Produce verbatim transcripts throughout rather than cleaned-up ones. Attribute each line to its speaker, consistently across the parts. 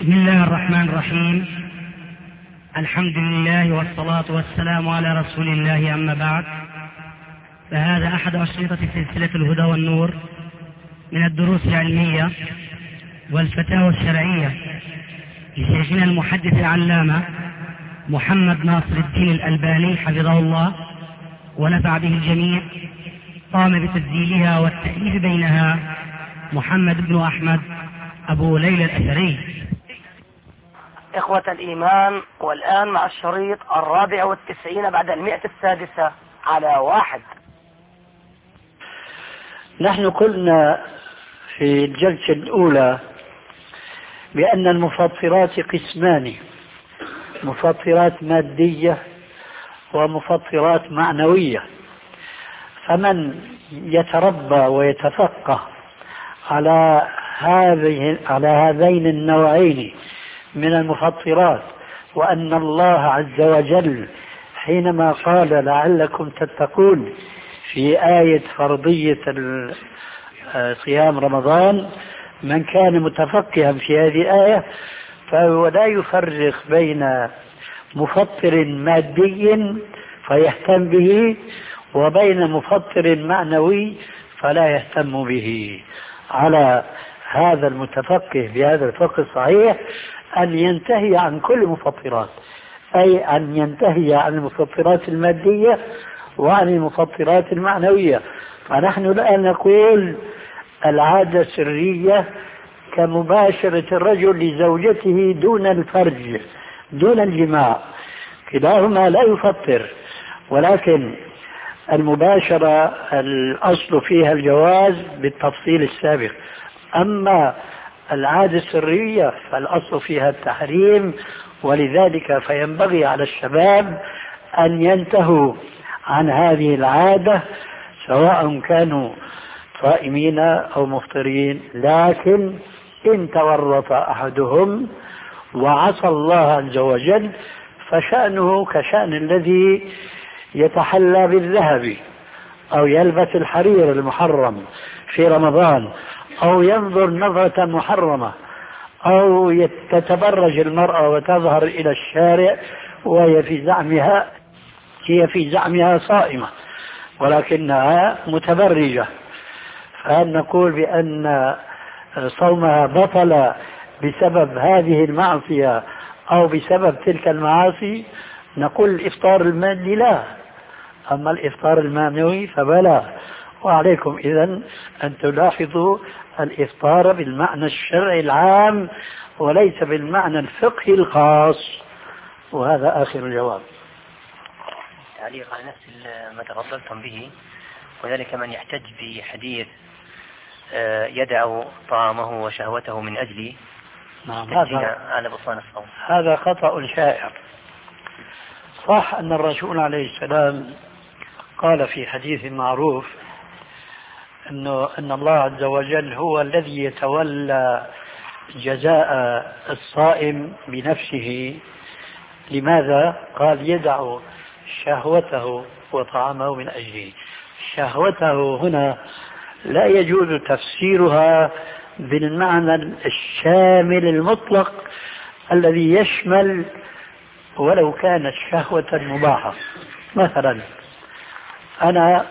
Speaker 1: بسم الله الرحمن الرحيم. الحمد لله والصلاة والسلام على رسول الله، أما بعد، فهذا أحد أشرطة سلسلة الهدى والنور من الدروس العلمية والفتاوى الشرعية لشيخنا المحدث العلامة محمد ناصر الدين الألباني حفظه الله ونفع به الجميع. قام بتسجيلها والتأليف بينها محمد بن أحمد أبو ليلى الأثري.
Speaker 2: إخوة الإيمان، والآن مع الشريط الرابع والتسعين بعد المئة السادسة على واحد.
Speaker 3: نحن قلنا في الجلسة الأولى بأن المفطرات قسمان: مفطرات مادية ومفطرات معنوية. فمن يتربى ويتفقه على هذه على هذين النوعين من المفطرات، وأن الله عز وجل حينما قال لعلكم تتقون في آية فرضية صيام رمضان، من كان متفقها في هذه الآية فهو لا يفرق بين مفطر مادي فيهتم به وبين مفطر معنوي فلا يهتم به. على هذا المتفقه بهذا الفقه الصحيح أن ينتهي عن كل المفطرات، أي أن ينتهي عن المفطرات المادية وعن المفطرات المعنوية. فنحن الآن نقول العادة السرية كمباشرة الرجل لزوجته دون الفرج دون الجماع، كلاهما لا يفطر، ولكن المباشرة الأصل فيها الجواز بالتفصيل السابق. أما العادة السرية فالأصل فيها التحريم، ولذلك فينبغي على الشباب أن ينتهوا عن هذه العادة سواء كانوا صائمين أو مفطرين. لكن إن تورط أحدهم وعصى الله عز وجل فشأنه كشأن الذي يتحلى بالذهب أو يلبس الحرير المحرم في رمضان أو ينظر نظرة محرمة أو تتبرج المرأة وتظهر إلى الشارع وهي في زعمها هي في زعمها صائمة ولكنها متبرجة، فهل نقول بأن صومها بطل بسبب هذه المعصية أو بسبب تلك المعاصي؟ نقول الإفطار المادي لا، أما الإفطار المعنوي فبلا. وعليكم إذن أن تلاحظوا الإفطار بالمعنى الشرعي العام وليس بالمعنى الفقهي الخاص. وهذا آخر الجواب.
Speaker 4: تعليق على نفس ما تفضلتم به، وذلك من يحتج بحديث يدع طعامه وشهوته من أجل
Speaker 3: نعم هذا
Speaker 4: على بطلان الصوم.
Speaker 3: هذا خطأ شائع. صح أن الرسول عليه السلام قال في حديث معروف أنه أن الله عز وجل هو الذي يتولى جزاء الصائم بنفسه. لماذا؟ قال يدع شهوته وطعامه من أجله. شهوته هنا لا يجوز تفسيرها بالمعنى الشامل المطلق الذي يشمل ولو كانت شهوة مباحة. مثلا أنا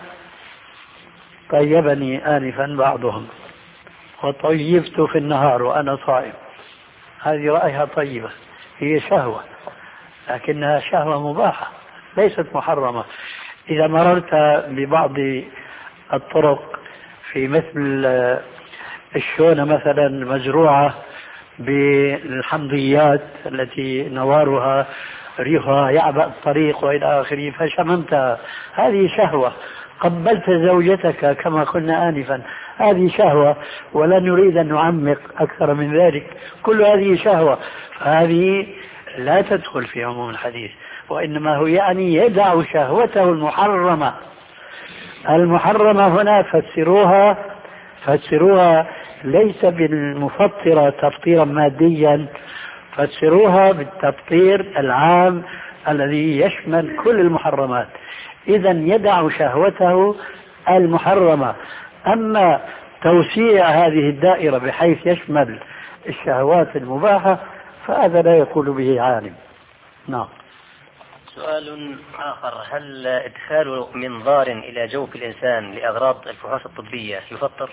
Speaker 3: طيبني آنفا بعضهم وطيبت في النهار وأنا صائم، هذه رأيها طيبة، هي شهوة لكنها شهوة مباحة ليست محرمة. إذا مررت ببعض الطرق في مثل الشونة مثلا مزروعة بالحمضيات التي نوارها ريحها يعبأ الطريق وإلى آخره فشممتها، هذه شهوة. قبلت زوجتك كما قلنا آنفا، هذه شهوة، ولا نريد أن نعمق أكثر من ذلك، كل هذه شهوة، فهذه لا تدخل في عموم الحديث، وإنما هو يعني يدع شهوته المحرمة. المحرمة هنا فسروها فسروها ليس بالمفطرة تفطيرا ماديا، فسروها بالتفطير العام الذي يشمل كل المحرمات. إذن يدع شهوته المحرمة. أما توسيع هذه الدائرة بحيث يشمل الشهوات المباحة فهذا لا يقول به عالم. نعم.
Speaker 4: سؤال آخر: هل إدخال منظار إلى جوف الإنسان لأغراض الفحوص الطبية يفطر؟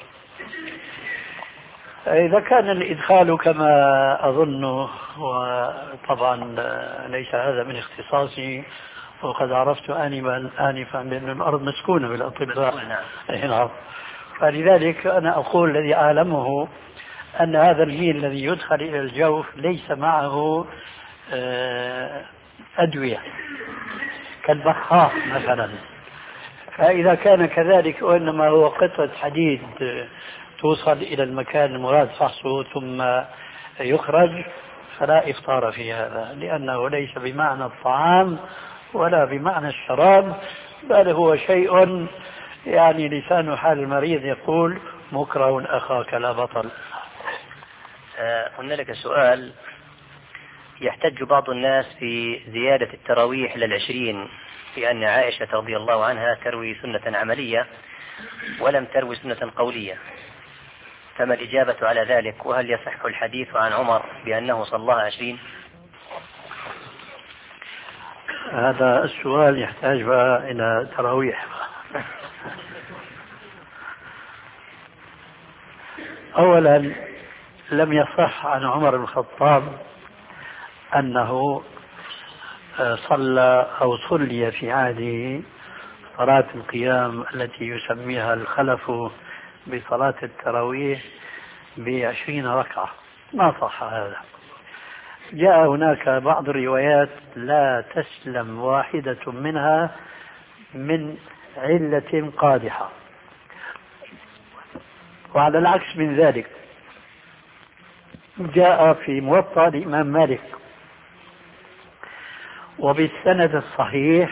Speaker 3: إذا كان الإدخال كما أظن، وطبعا ليس هذا من اختصاصي، وقد عرفت آنفا آنفا بأن الأرض مسكونة بالأطباء. نعم. فلذلك أنا أقول الذي أعلمه أن هذا الميل الذي يدخل إلى الجوف ليس معه أدوية كالبخاخ مثلا. فإذا كان كذلك وإنما هو قطعة حديد توصل إلى المكان المراد فحصه ثم يخرج، فلا إفطار في هذا، لأنه ليس بمعنى الطعام ولا بمعنى الشراب، بل هو شيء يعني لسان حال المريض يقول مكره أخاك لا بطل.
Speaker 4: قلنا لك سؤال: يحتج بعض الناس في زيادة التراويح للعشرين بأن عائشة رضي الله عنها تروي سنة عملية ولم تروي سنة قولية، فما الإجابة على ذلك؟ وهل يصح الحديث عن عمر بأنه صلاها عشرين؟
Speaker 3: هذا السؤال يحتاج بقى إلى تراويح. أولا، لم يصح عن عمر بن الخطاب أنه صلى أو صلي في عهده صلاة القيام التي يسميها الخلف بصلاة التراويح بعشرين ركعة، ما صح هذا. جاء هناك بعض الروايات لا تسلم واحدة منها من علة قادحة، وعلى العكس من ذلك جاء في موطأ الإمام مالك وبالسند الصحيح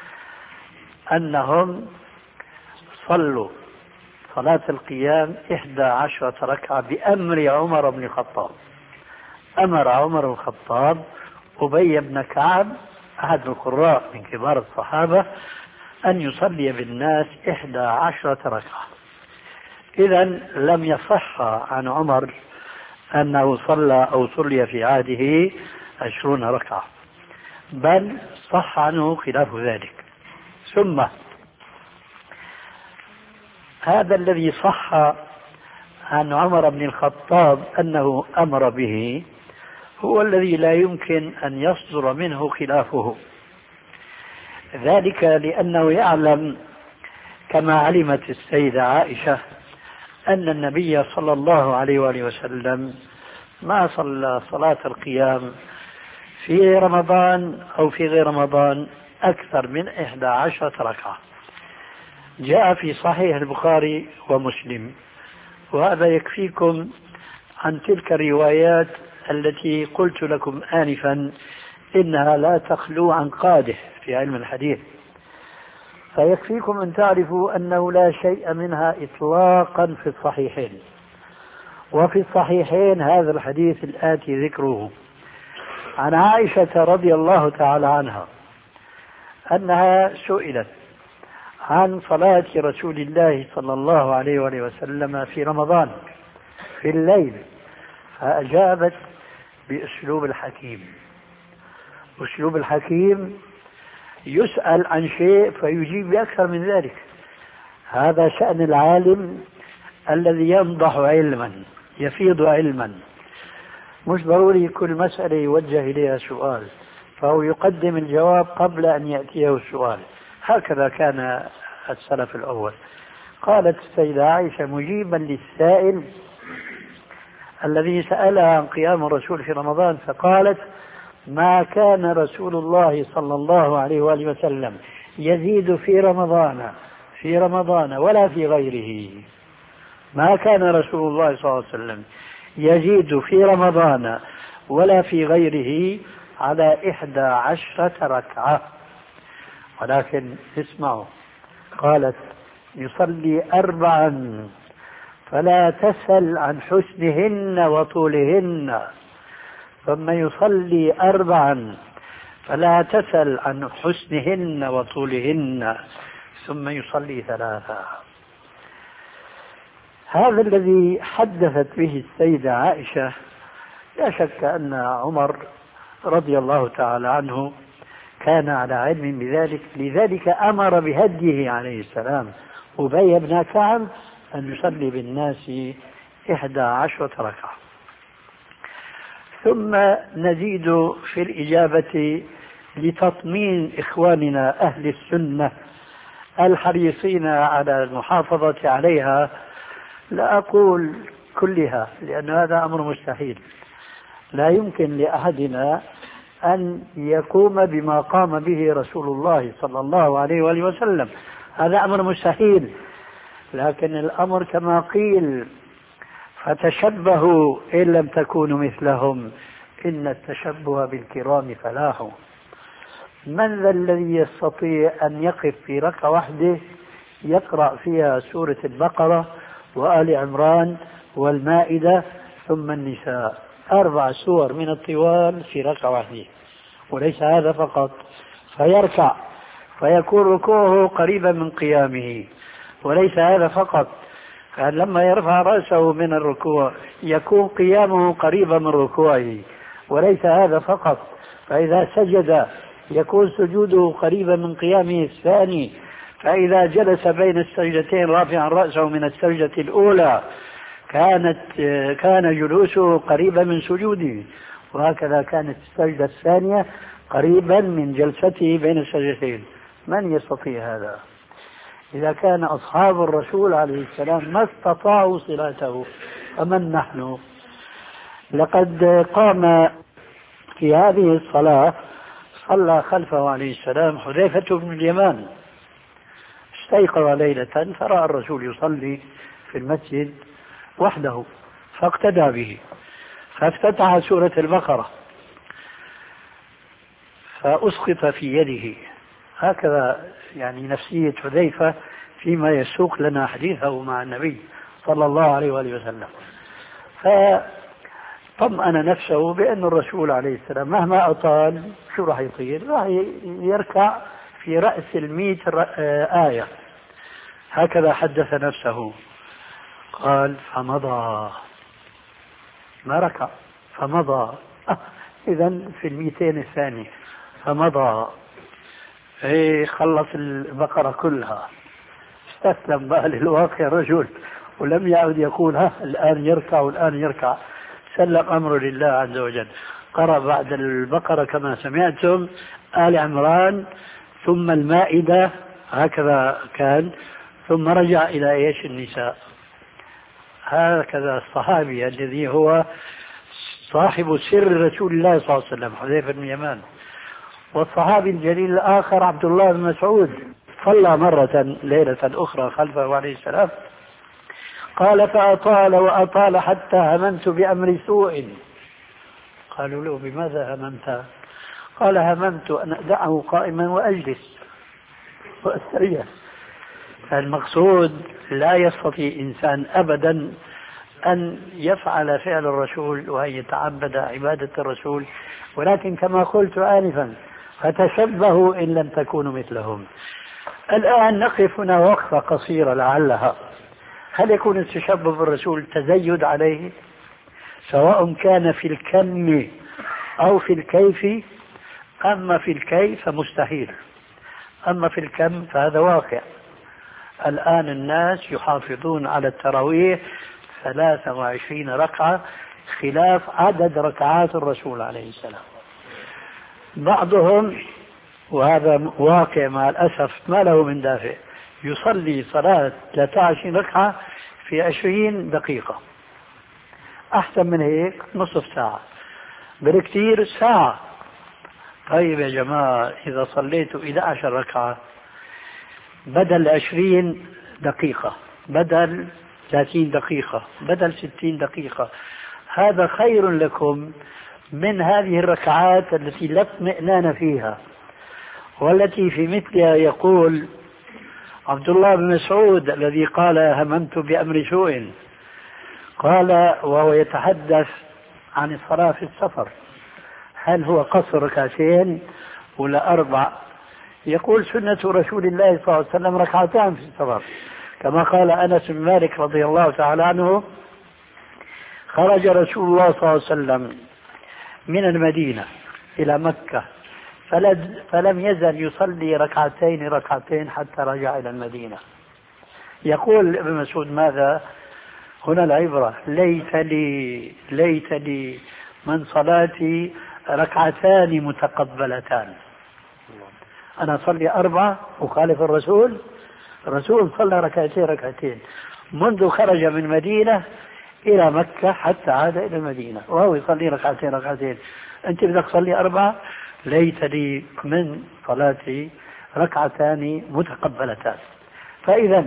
Speaker 3: أنهم صلوا صلاة القيام إحدى عشرة ركعة بأمر عمر بن الخطاب. أمر عمر بن الخطاب أبي بن كعب أحد القراء من كبار الصحابة أن يصلي بالناس إحدى عشرة ركعة. إذا لم يصح عن عمر أنه صلى أو صلي في عهده عشرون ركعة، بل صح عنه خلاف ذلك. ثم هذا الذي صح عن عمر بن الخطاب أنه أمر به هو الذي لا يمكن أن يصدر منه خلافه، ذلك لأنه يعلم كما علمت السيدة عائشة أن النبي صلى الله عليه وآله وسلم ما صلى صلاة القيام في رمضان أو في غير رمضان أكثر من إحدى عشرة ركعة. جاء في صحيح البخاري ومسلم، وهذا يكفيكم عن تلك الروايات التي قلت لكم آنفا إنها لا تخلو عن قادح في علم الحديث، فيكفيكم أن تعرفوا أنه لا شيء منها إطلاقا في الصحيحين. وفي الصحيحين هذا الحديث الآتي ذكره عن عائشة رضي الله تعالى عنها أنها سئلت عن صلاة رسول الله صلى الله عليه وآله وسلم في رمضان في الليل، فأجابت بأسلوب الحكيم. أسلوب الحكيم يسأل عن شيء فيجيب بأكثر من ذلك. هذا شأن العالم الذي ينضح علما يفيض علما، مش ضروري كل مسألة يوجه إليها سؤال، فهو يقدم الجواب قبل أن يأتيه السؤال. هكذا كان السلف الأول. قالت السيدة عائشة مجيبا للسائل الذي سألها عن قيام الرسول في رمضان، فقالت ما كان رسول الله صلى الله عليه وآله وسلم يزيد في رمضان في رمضان ولا في غيره. ما كان رسول الله صلى الله عليه وسلم يزيد في رمضان ولا في غيره على إحدى عشرة ركعة، ولكن اسمعوا، قالت يصلي أربعا فلا تسل عن حسنهن وطولهن، ثم يصلي أربعا فلا تسل عن حسنهن وطولهن، ثم يصلي ثلاثا. هذا الذي حدثت به السيدة عائشة لا شك أن عمر رضي الله تعالى عنه كان على علم بذلك، لذلك أمر بهديه عليه السلام أبي بن كعب أن يصلي بالناس إحدى عشرة ركعة. ثم نزيد في الإجابة لتطمين إخواننا أهل السنة الحريصين على المحافظة عليها، لا أقول كلها لأن هذا أمر مستحيل، لا يمكن لأحدنا أن يقوم بما قام به رسول الله صلى الله عليه وآله وسلم، هذا أمر مستحيل. لكن الأمر كما قيل فتشبهوا إن لم تكونوا مثلهم إن التشبه بالكرام فلاح. من ذا الذي يستطيع أن يقف في ركعة واحدة يقرأ فيها سورة البقرة وآل عمران والمائدة ثم النساء، أربع سور من الطوال في ركعة واحدة؟ وليس هذا فقط، فيركع فيكون ركوعه قريبا من قيامه، وليس هذا فقط، لما يرفع رأسه من الركوع يكون قيامه قريبا من ركوعه، وليس هذا فقط، فإذا سجد يكون سجوده قريبا من قيامه الثاني، فإذا جلس بين السجدتين رافعا رأسه من السجدة الأولى كانت كان جلوسه قريبا من سجوده، وهكذا كانت السجدة الثانية قريبا من جلسته بين السجدتين. من يستطيع هذا؟ إذا كان أصحاب الرسول عليه السلام ما استطاعوا صلاته فمن نحن؟ لقد قام في هذه الصلاة صلى خلفه عليه السلام حذيفة بن اليمان، استيقظ ليلة فرأى الرسول يصلي في المسجد وحده فاقتدى به، فافتتح سورة البقرة فأسقط في يده. هكذا يعني نفسية حذيفة فيما يسوق لنا حديثه مع النبي صلى الله عليه وآله وسلم، فطمأن نفسه بأن الرسول عليه السلام مهما أطال شو راح يطير؟ راح يركع في رأس المئة آية. هكذا حدث نفسه، قال فمضى، ما ركع فمضى، إذن في المئتين الثانية فمضى، ايه خلص البقرة كلها، استسلم بقى للواقع الرجل ولم يعد يقول ها الآن يركع والآن يركع، سلم أمره لله عز وجل. قرأ بعد البقرة كما سمعتم آل عمران ثم المائدة، هكذا كان، ثم رجع إلى إيش؟ النساء. هكذا الصحابي الذي هو صاحب سر رسول الله صلى الله عليه وسلم حذيفة بن اليمان. والصحابي الجليل الآخر عبد الله بن مسعود صلى مرة ليلة أخرى خلفه عليه السلام، قال فأطال وأطال حتى هممت بأمر سوء. قالوا له بماذا هممت؟ قال هممت أن أدعه قائما وأجلس وأستريح. فالمقصود لا يستطيع إنسان أبدا أن يفعل فعل الرسول وأن يتعبد عبادة الرسول، ولكن كما قلت آنفا فتشبهوا إن لم تكونوا مثلهم. الآن نقف هنا وقفة قصيرة لعلها. هل يكون التشبه بالرسول تزيد عليه سواء كان في الكم أو في الكيف؟ أما في الكيف فمستحيل، أما في الكم فهذا واقع. الآن الناس يحافظون على التراويح ثلاثة وعشرين ركعة خلاف عدد ركعات الرسول عليه السلام. بعضهم وهذا واقع مع الأسف ما له من دافع يصلي صلاة ثلاثة وعشرين ركعة في عشرين دقيقة، أحسن من هيك نصف ساعة، بالكثير ساعة. طيب يا جماعة إذا صليتوا إحدى عشرة ركعة بدل عشرين دقيقة بدل ثلاثين دقيقة بدل ستين دقيقة، هذا خير لكم من هذه الركعات التي لا اطمئنان فيها، والتي في مثلها يقول عبد الله بن مسعود الذي قال هممت بأمر سوء، قال وهو يتحدث عن الصلاة في السفر هل هو قصر ركعتين ولا أربع؟ يقول سنة رسول الله صلى الله عليه وسلم ركعتان في السفر، كما قال أنس بن مالك رضي الله تعالى عنه خرج رسول الله صلى الله عليه وسلم من المدينة إلى مكة فلم يزل يصلي ركعتين ركعتين حتى رجع إلى المدينة. يقول ابن مسعود ماذا؟ هنا العبرة: ليت لي ليت لي من صلاتي ركعتان متقبلتان. أنا أصلي أربعة أخالف الرسول، الرسول صلى ركعتين ركعتين منذ خرج من مدينة إلى مكة حتى عاد إلى المدينة وهو يصلي ركعتين ركعتين. أنت بدك تصلي أربعة، ليت لي من صلاتي ركعتان متقبلتان. فإذا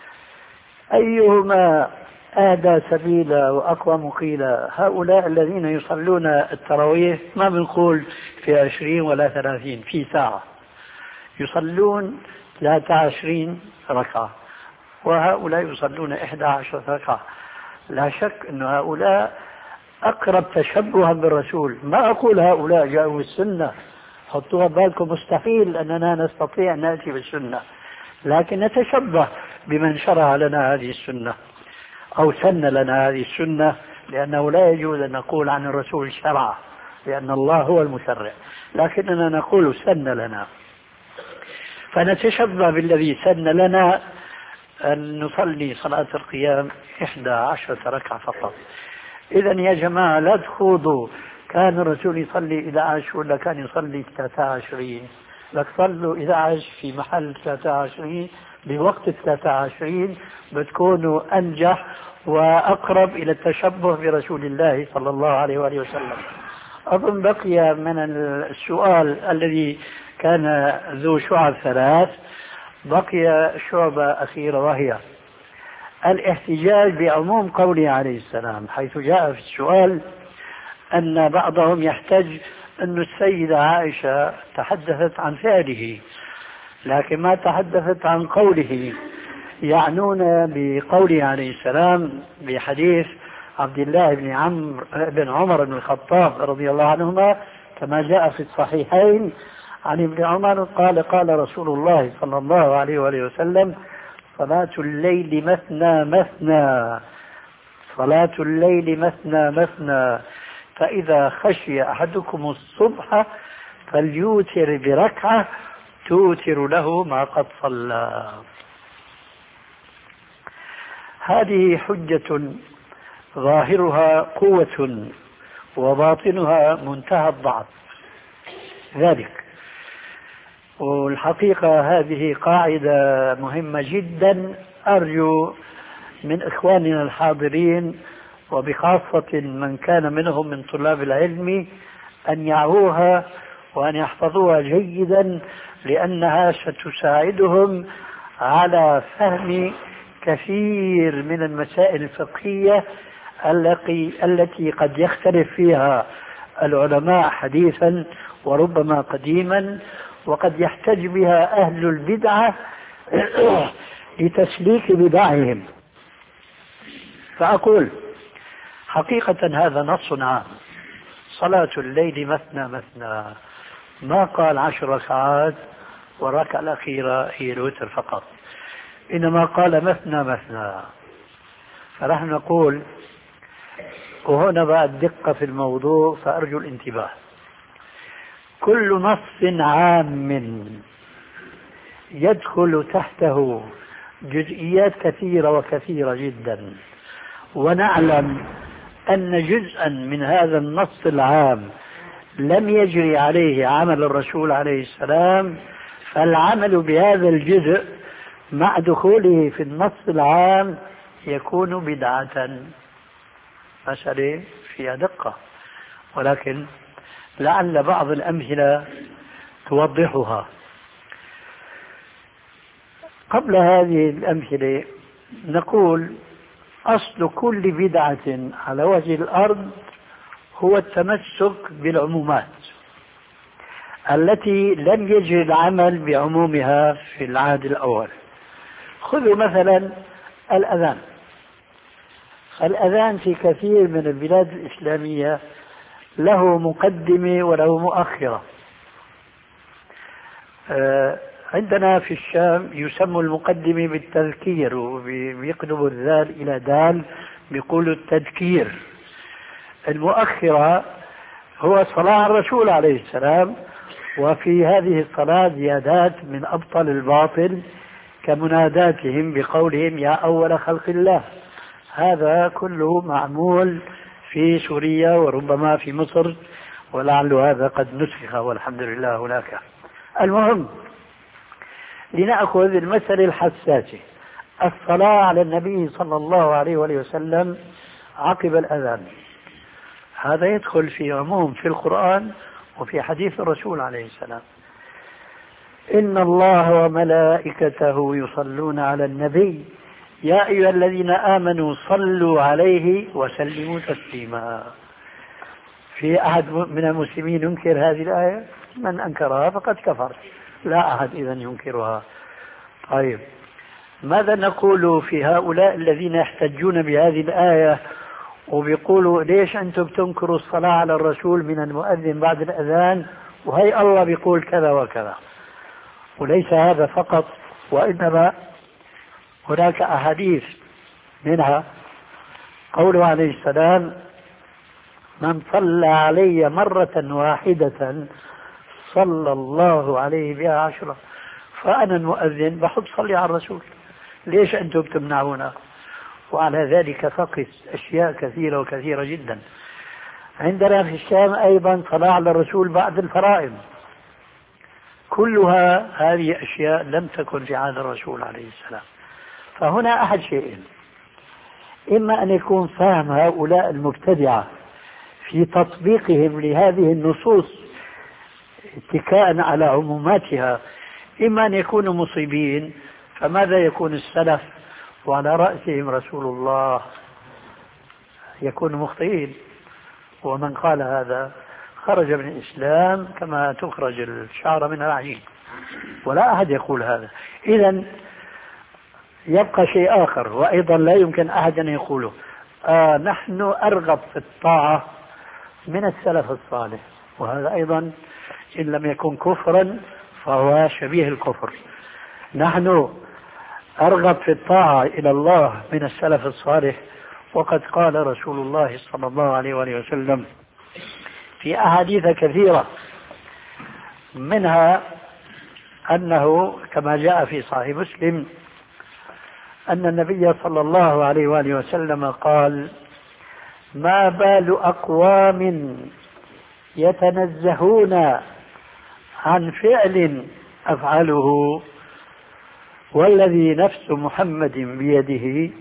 Speaker 3: أيهما أهدى سبيلا وأقوم قيلا؟ هؤلاء الذين يصلون التراويح ما بنقول في عشرين ولا ثلاثين، في ساعة يصلون ثلاثة وعشرين ركعة، وهؤلاء يصلون إحدى عشرة ركعة. لا شك أن هؤلاء أقرب تشبها بالرسول. ما أقول هؤلاء جاءوا السنة، حطوها بالكم، مستحيل أننا نستطيع أن نأتي بالسنة، لكن نتشبه بمن شرع لنا هذه السنة أو سن لنا هذه السنة، لأنه لا يجوز أن نقول عن الرسول شرع، لأن الله هو المشرع، لكننا نقول سن لنا، فنتشبه بالذي سن لنا أن نصلي صلاة القيام إحدى عشرة ركعة فقط. إذا يا جماعة لا تخوضوا كان الرسول يصلي إحدى عشر ولا كان يصلي ثلاثة وعشرين، لك صلوا إحدى عشر في محل ثلاثة وعشرين بوقت ثلاثة وعشرين، بتكونوا أنجح وأقرب إلى التشبه برسول الله صلى الله عليه وآله وسلم. أظن بقي من السؤال الذي كان ذو شعب ثلاث، بقي شعبة أخيرة وهي الاحتجاج بعموم قوله عليه السلام، حيث جاء في السؤال أن بعضهم يحتج أن السيدة عائشة تحدثت عن فعله لكن ما تحدثت عن قوله، يعنون بقوله عليه السلام بحديث عبد الله بن عمرو بن عمر بن الخطاب رضي الله عنهما كما جاء في الصحيحين عن ابن عمر قال قال رسول الله صلى الله عليه وآله وسلم: صلاة الليل مثنى مثنى صلاة الليل مثنى مثنى فإذا خشي أحدكم الصبح فليوتر بركعة توتر له ما قد صلى. هذه حجة ظاهرها قوة وباطنها منتهى الضعف، ذلك والحقيقة هذه قاعدة مهمة جدا، أرجو من إخواننا الحاضرين وبخاصة من كان منهم من طلاب العلم أن يعوها وأن يحفظوها جيدا، لأنها ستساعدهم على فهم كثير من المسائل الفقهية التي قد يختلف فيها العلماء حديثا وربما قديما، وقد يحتج بها أهل البدعة لتسليك بدعهم. فأقول حقيقة هذا نص عام، صلاة الليل مثنى مثنى، ما قال عشر ركعات والركعة الأخيرة هي الوتر فقط، إنما قال مثنى مثنى. فنحن نقول، وهنا بقى الدقة في الموضوع فأرجو الانتباه، كل نص عام يدخل تحته جزئيات كثيرة وكثيرة جدا، ونعلم أن جزءا من هذا النص العام لم يجري عليه عمل الرسول عليه السلام، فالعمل بهذا الجزء مع دخوله في النص العام يكون بدعة. مسألة فيها دقة، ولكن لعل بعض الأمثلة توضحها. قبل هذه الأمثلة نقول أصل كل بدعة على وجه الأرض هو التمسك بالعمومات التي لم يجري العمل بعمومها في العهد الأول. خذوا مثلا الأذان. الأذان في كثير من البلاد الإسلامية له مقدمة وله مؤخرة. عندنا في الشام يسمى المقدمة بالتذكير، وبيقلبوا الذال إلى دال بيقولوا التذكير، المؤخرة هو الصلاة على الرسول عليه السلام، وفي هذه الصلاة زيادات من أبطل الباطل كمناداتهم بقولهم يا أول خلق الله. هذا كله معمول في سوريا وربما في مصر، ولعل هذا قد نسخ والحمد لله هناك. المهم، لنأخذ المسألة الحساسة، الصلاة على النبي صلى الله عليه وآله وسلم عقب الأذان. هذا يدخل في عموم في القرآن وفي حديث الرسول عليه السلام. إن الله وملائكته يصلون على النبي يا أيها الذين آمنوا صلوا عليه وسلموا تسليما. في أحد من المسلمين ينكر هذه الآية؟ من أنكرها فقد كفر، لا أحد إذن ينكرها. طيب، ماذا نقول في هؤلاء الذين يحتجون بهذه الآية وبيقولوا ليش أنتم تنكروا الصلاة على الرسول من المؤذن بعد الأذان وهي الله بيقول كذا وكذا؟ وليس هذا فقط، وإنما هناك أحاديث، منها قوله عليه السلام من صلى علي مرة واحدة صلى الله عليه بها عشرة. فأنا المؤذن بحب صلي على الرسول، ليش أنتم تمنعونا؟ وعلى ذلك فقس أشياء كثيرة وكثيرة جدا. عندنا في الشام أيضا صلاة على الرسول بعد الفرائض، كلها هذه أشياء لم تكن في عهد الرسول عليه السلام. فهنا أحد شيئين، إما أن يكون فهم هؤلاء المبتدعة في تطبيقهم لهذه النصوص اتكاء على عموماتها، إما أن يكونوا مصيبين. فماذا يكون السلف وعلى رأسهم رسول الله يكونوا مخطئين؟ ومن قال هذا خرج من الإسلام كما تخرج الشعر من العجين، ولا أحد يقول هذا. إذن يبقى شيء آخر، وأيضا لا يمكن أحد أن يقوله آه نحن أرغب في الطاعة من السلف الصالح، وهذا أيضا إن لم يكن كفرا فهو شبيه الكفر. نحن أرغب في الطاعة إلى الله من السلف الصالح، وقد قال رسول الله صلى الله عليه وآله وسلم في أحاديث كثيرة، منها أنه كما جاء في صحيح مسلم أن النبي صلى الله عليه وآله وسلم قال ما بال أقوام يتنزهون عن فعل أفعله والذي نفس محمد بيده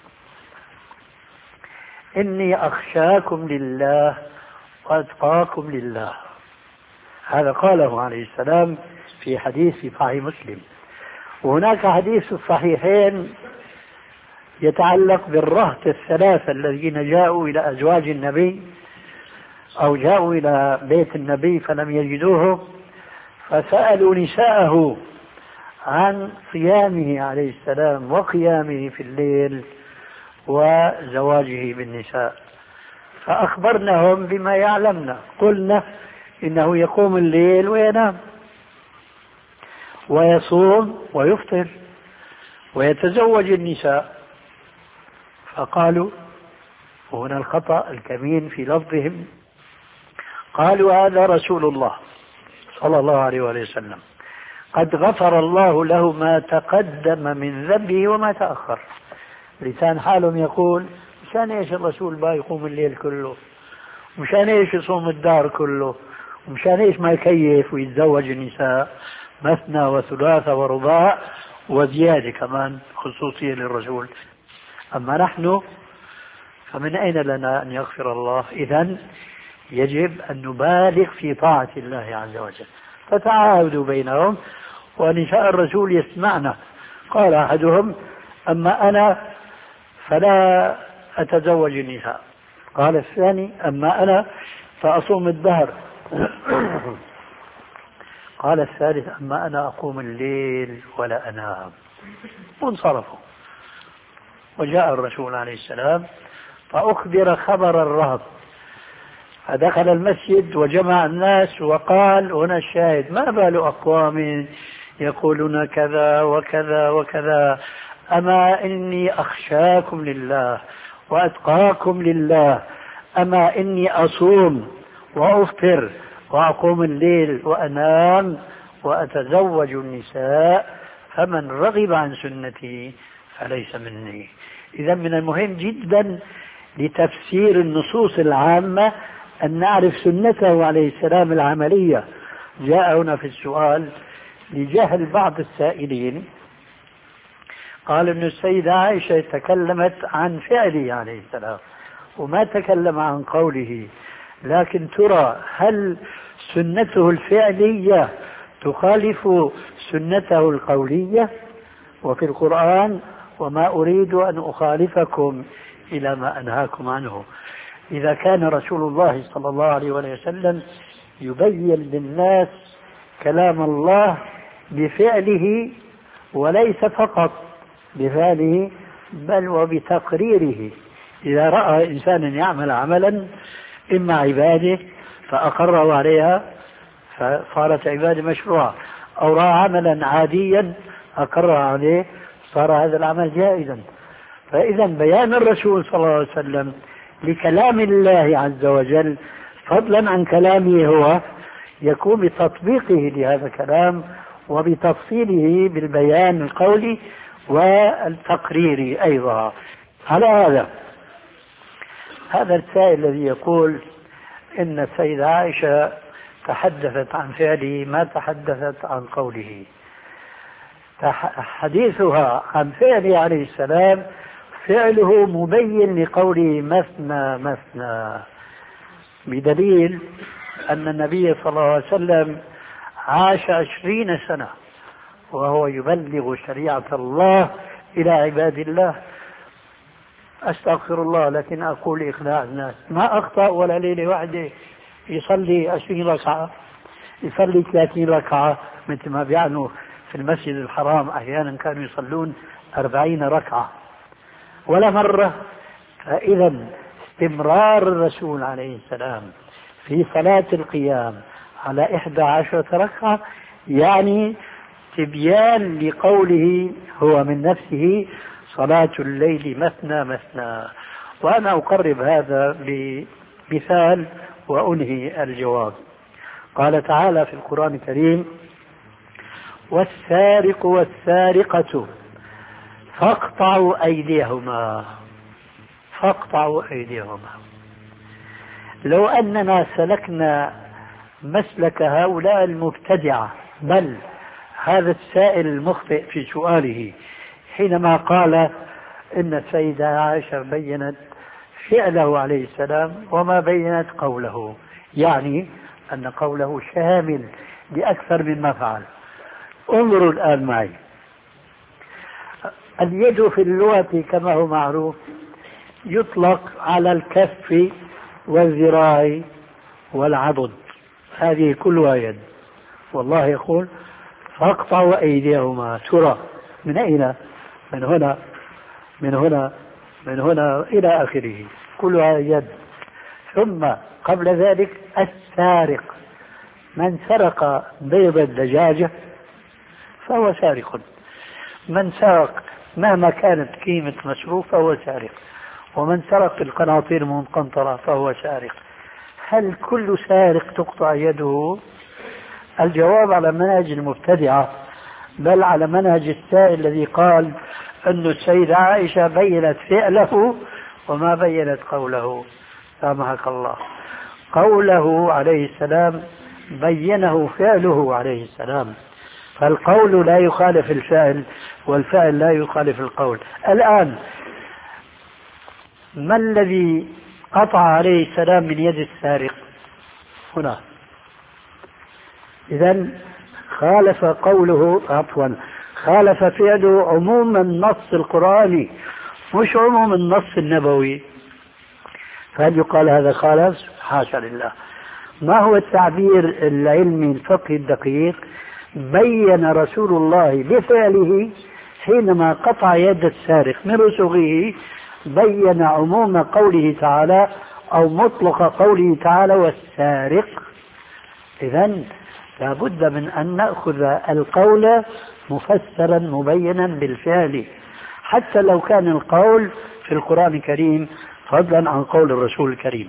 Speaker 3: إني أخشاكم لله وأتقاكم لله. هذا قاله عليه السلام في حديث في صحيح مسلم. وهناك حديث في الصحيحين يتعلق بالرهط الثلاثة الذين جاءوا إلى أزواج النبي أو جاءوا إلى بيت النبي فلم يجدوه، فسألوا نساءه عن صيامه عليه السلام وقيامه في الليل وزواجه بالنساء، فأخبرناهم بما يعلمنا. قلنا إنه يقوم الليل وينام ويصوم ويفطر ويتزوج النساء. فقالوا، وهنا الخطأ الكمين في لفظهم، قالوا هذا رسول الله صلى الله عليه وسلم قد غفر الله له ما تقدم من ذنبه وما تأخر. لسان حالهم يقول مشان ايش الرسول بقى يقوم الليل كله، مشان ايش يصوم الدار كله، ومشان ايش ما يكيف ويتزوج النساء مثنى وثلاثة ورباع وزيادة كمان خصوصية للرسول. أما نحن فمن أين لنا أن يغفر الله؟ إذن يجب أن نبالغ في طاعة الله عز وجل. فتعاهدوا بينهم، ونساء الرسول يسمعنا. قال أحدهم أما أنا فلا أتزوج النساء، قال الثاني أما أنا فأصوم الدهر، قال الثالث أما أنا أقوم الليل ولا أنام. وانصرفوا. وجاء الرسول عليه السلام فأخبر خبر الرهط، فدخل المسجد وجمع الناس وقال، هنا الشاهد، ما بال أقوام يقولون كذا وكذا وكذا، أما إني أخشاكم لله وأتقاكم لله، أما إني أصوم وأفطر وأقوم الليل وأنام وأتزوج النساء فمن رغب عن سنتي فليس مني. إذا من المهم جدا لتفسير النصوص العامة أن نعرف سنته عليه السلام العملية. جاء هنا في السؤال لجهل بعض السائلين، قال أن السيدة عائشة تكلمت عن فعله عليه السلام وما تكلم عن قوله، لكن ترى هل سنته الفعلية تخالف سنته القولية؟ وفي القرآن وما أريد أن أخالفكم إلى ما أنهاكم عنه. إذا كان رسول الله صلى الله عليه وسلم يبين للناس كلام الله بفعله وليس فقط بفعله بل وبتقريره. إذا رأى إنسان يعمل عملا إما عبادة فأقره عليها فصارت عبادة مشروعة، أو رأى عملا عاديا أقره عليه صار هذا العمل جائزا. فإذا بيان الرسول صلى الله عليه وسلم لكلام الله عز وجل فضلا عن كلامه هو يكون بتطبيقه لهذا الكلام وبتفصيله بالبيان القولي والتقريري أيضا. على هذا هذا السائل الذي يقول إن السيدة عائشة تحدثت عن فعله ما تحدثت عن قوله، حديثها عن فعله عليه السلام فعله مبين لقوله مثنى مثنى، بدليل أن النبي صلى الله عليه وسلم عاش عشرين سنة وهو يبلغ شريعة الله إلى عباد الله. أستغفر الله لكن أقول إقناع الناس، ما أخطأ ولا ليلة واحدة يصلي عشرين ركعة، يصلي ثلاثين ركعة مثل ما بيعنوا في المسجد الحرام أحيانا كانوا يصلون أربعين ركعة ولا مرة. فإذا استمرار الرسول عليه السلام في صلاة القيام على إحدى عشرة ركعة يعني تبيان لقوله هو من نفسه صلاة الليل مثنى مثنى. وأنا أقرب هذا بمثال وأنهي الجواب. قال تعالى في القرآن الكريم: والسارق والسارقة فاقطعوا أيديهما فاقطعوا أيديهما. لو أننا سلكنا مسلك هؤلاء المبتدعة، بل هذا السائل المخطئ في سؤاله حينما قال إن السيدة عائشة بينت فعله عليه السلام وما بينت قوله، يعني أن قوله شامل لأكثر مما فعل. انظروا الآن معي، اليد في اللغة كما هو معروف يطلق على الكف والذراع والعضد، هذه كلها يد. والله يقول فاقطعوا أيديهما، ترى من أين؟ من هنا من هنا من هنا إلى آخره، كلها يد. ثم قبل ذلك السارق، من سرق بيض الدجاجة فهو سارق، من سرق مهما كانت قيمة مصروف فهو سارق، ومن سرق القناطير المنقنطرة فهو سارق. هل كل سارق تقطع يده؟ الجواب على منهج المبتدعة، بل على منهج السائل الذي قال أن السيدة عائشة بينت فعله وما بينت قوله. سامحك الله، قوله عليه السلام بينه فعله عليه السلام، فالقول لا يخالف الفعل والفعل لا يخالف القول. الآن ما الذي قطع عليه السلام من يد السارق؟ هنا. إذن خالف قوله عفوا خالف فعله عموم النص القرآني مش عموم النص النبوي. فهل يقال هذا خالف؟ حاشا لله. ما هو التعبير العلمي الفقهي الدقيق؟ بين رسول الله بفعله حينما قطع يد السارق من رسغه بين عموم قوله تعالى أو مطلق قوله تعالى والسارق. إذن لا بد من أن نأخذ القول مفسرا مبينا بالفعل، حتى لو كان القول في القرآن الكريم فضلا عن قول الرسول الكريم.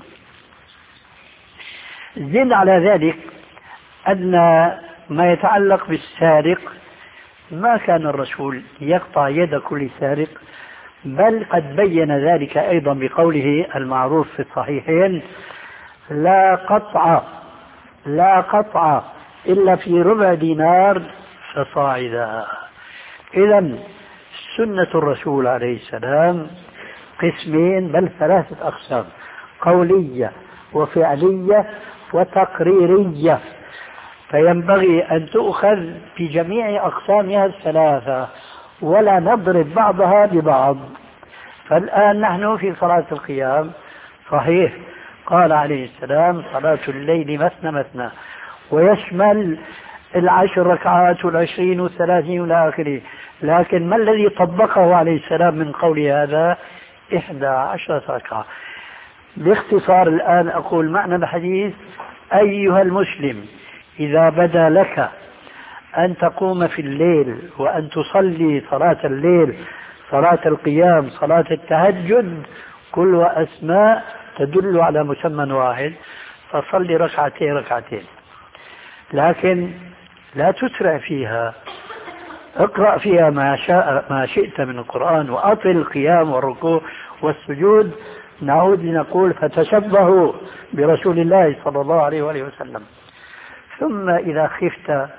Speaker 3: زد على ذلك أن ما يتعلق بالسارق ما كان الرسول يقطع يد كل سارق، بل قد بين ذلك أيضا بقوله المعروف في الصحيحين: لا قطع لا قطع إلا في ربع دينار فصاعدا. إذن سنة الرسول عليه السلام قسمين بل ثلاثة أقسام: قولية وفعلية وتقريرية، فينبغي أن تؤخذ في جميع أقسامها الثلاثة ولا نضرب بعضها ببعض. فالآن نحن في صلاة القيام صحيح قال عليه السلام: صلاة الليل مثنى مثنى، ويشمل العشر ركعات والعشرين والثلاثين والى آخره، لكن ما الذي طبقه عليه السلام من قول هذا؟ إحدى عشرة ركعة. باختصار الآن أقول معنى الحديث: أيها المسلم، إذا بدا لك أن تقوم في الليل وأن تصلي صلاة الليل، صلاة القيام، صلاة التهجد، كلها أسماء تدل على مسمى واحد، فصلي ركعتين ركعتين، لكن لا تسرع فيها، اقرأ فيها ما شاء ما شئت من القرآن، وأطل القيام والركوع والسجود. نعود لنقول: فتشبهوا برسول الله صلى الله عليه وآله وسلم. ثم إذا خفت،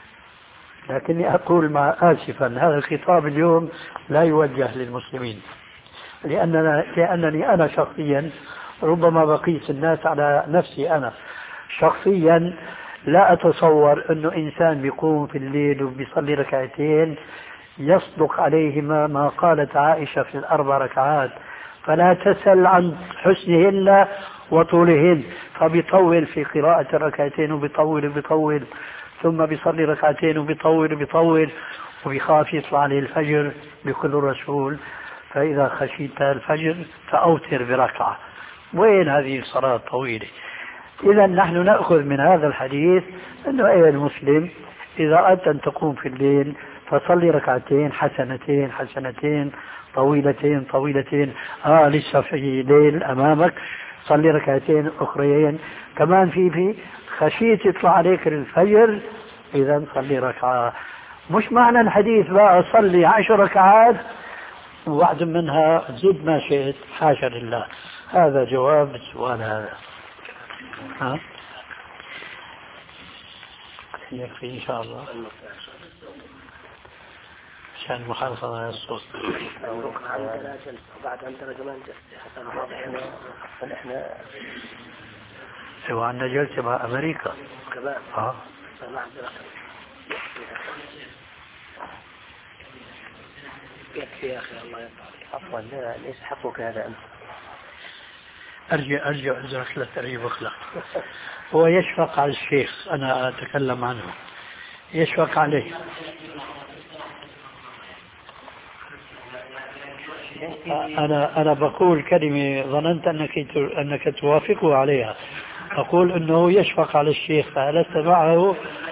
Speaker 3: لكني أقول مع آسفا هذا الخطاب اليوم لا يوجه للمسلمين، لأننا لأنني أنا شخصيا ربما بقيس الناس على نفسي. أنا شخصيا لا أتصور أنه إنسان بيقوم في الليل وبيصلي ركعتين يصدق عليهما ما قالت عائشة في الأربع ركعات: فلا تسل عن حسنهن وطولهن، فبيطول في قراءة الركعتين وبيطول وبيطول، ثم بيصلي ركعتين وبيطول وبيطول، وبيخاف يطلع عليه الفجر. بيقول الرسول: فإذا خشيت الفجر فأوتر بركعة. وين هذه الصلاة الطويلة؟ إذا نحن نأخذ من هذا الحديث أنه أيها المسلم، إذا أردت أن تقوم في الليل فصلي ركعتين حسنتين حسنتين، طويلتين طويلتين. آه لسه في ليل أمامك، صلي ركعتين أخرين. كمان في في خشيت يطلع عليك الفجر، إذا صلي ركعة. مش معنى الحديث بقى صلي عشر ركعات وواحد منها زد ما شئت، حاشا لله. هذا جواب السؤال هذا. ها؟ يكفي إن شاء الله عشان المحافظة على الصوت.
Speaker 2: بعد أن ترجمان حسن إحنا
Speaker 3: سوى عندنا جلسة مع أمريكا
Speaker 2: كمان.
Speaker 3: اه
Speaker 2: يكفي يا أخي، الله يرضى. عفوا، ليس حقك هذا أنت.
Speaker 3: أرجع أرجع أرجع ثلاث أريب أخلق. هو يشفق على الشيخ، أنا أتكلم عنه، يشفق عليه. أنا أنا بقول كلمة ظننت أنك أنك توافقه عليها. أقول أنه يشفق على الشيخ، فألست معه؟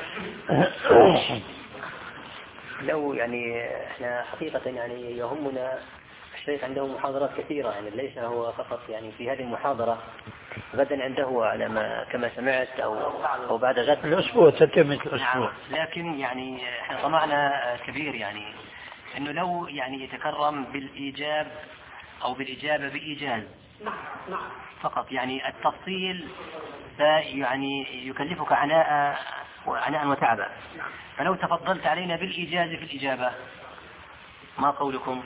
Speaker 4: لو يعني احنا حقيقة يعني يهمنا الشيخ عنده محاضرات كثيرة، يعني ليس هو فقط يعني في هذه المحاضرة، غدا عنده على ما كما سمعت أو أو بعد غد
Speaker 3: الأسبوع تتم الأسبوع.
Speaker 4: نعم. لكن يعني احنا طمعنا كبير، يعني انه لو يعني يتكرم بالإيجاب أو بالإجابة بإيجاز فقط، يعني التفصيل يعني يكلفك عناء عناء وتعبا، فلو تفضلت علينا بالإيجاز في الإجابة، ما قولكم؟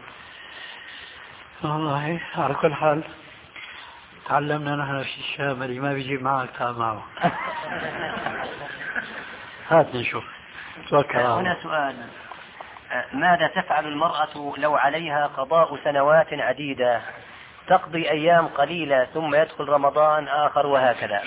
Speaker 3: والله على كل حال تعلمنا نحن في الشام اللي ما بيجي معك تعال معه. هات نشوف.
Speaker 4: هنا سؤال: ماذا تفعل المرأة لو عليها قضاء سنوات عديدة، تقضي أيام قليلة ثم يدخل رمضان آخر وهكذا؟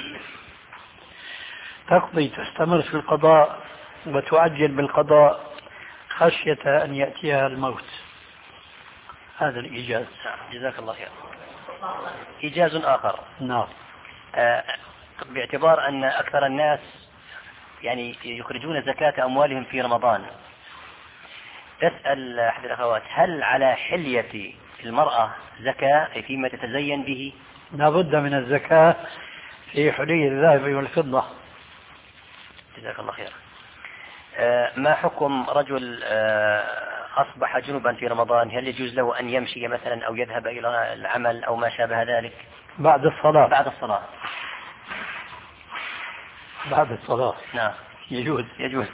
Speaker 3: تقضي، تستمر في القضاء وتعجل بالقضاء خشية أن يأتيها الموت. هذا الإيجاز.
Speaker 4: جزاك الله خير. إيجاز آخر،
Speaker 3: نعم،
Speaker 4: آه باعتبار أن أكثر الناس يعني يخرجون زكاة أموالهم في رمضان، تسأل أحد الأخوات: هل على حلية المرأة زكاة فيما تتزين به؟
Speaker 3: لا بد من الزكاة في حلي الذهب والفضة.
Speaker 4: جزاك الله خير. آه ما حكم رجل آه أصبح جنبا في رمضان، هل يجوز له أن يمشي مثلا أو يذهب إلى العمل أو ما شابه ذلك؟
Speaker 3: بعد الصلاة.
Speaker 4: بعد الصلاة.
Speaker 3: بعد الصلاة.
Speaker 4: نعم
Speaker 3: يجوز.
Speaker 4: يجوز.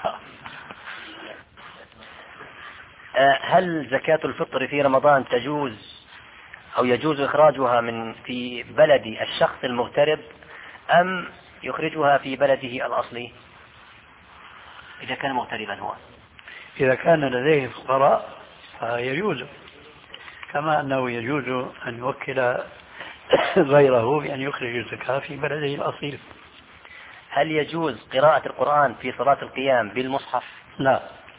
Speaker 4: آه هل زكاة الفطر في رمضان تجوز أو يجوز إخراجها من في بلد الشخص المغترب أم يخرجها في بلده الأصلي إذا كان مغتربا هو؟
Speaker 3: إذا كان لديه فقراء فيجوز، كما أنه يجوز أن يوكل غيره بأن يخرج الزكاة في بلده الأصيل.
Speaker 4: هل يجوز قراءة القرآن في صلاة القيام بالمصحف؟
Speaker 3: لا،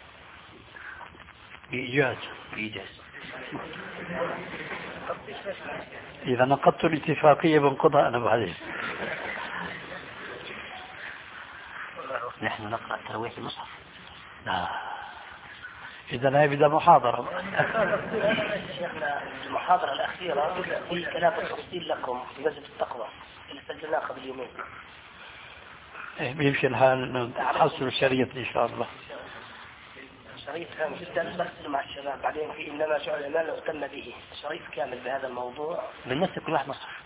Speaker 3: بإيجاز.
Speaker 4: بإيجاز.
Speaker 3: إذا نقضت الاتفاقية بنقضها أنا بعدين.
Speaker 4: نحن نقرأ التراويح في المصحف.
Speaker 3: لا، إذا هي بدها محاضرة.
Speaker 2: شيخنا المحاضرة الأخيرة في كلام التفصيل لكم في مسجد التقوى اللي سجلناه قبل يومين.
Speaker 3: إيه بيمشي الحال نحصل الشريط إن شاء الله.
Speaker 2: شريط كامل جدا برسل مع الشباب، بعدين في إنما شعر المال اهتم به، شريط كامل بهذا الموضوع.
Speaker 4: بالنسبة كل واحد مصحف.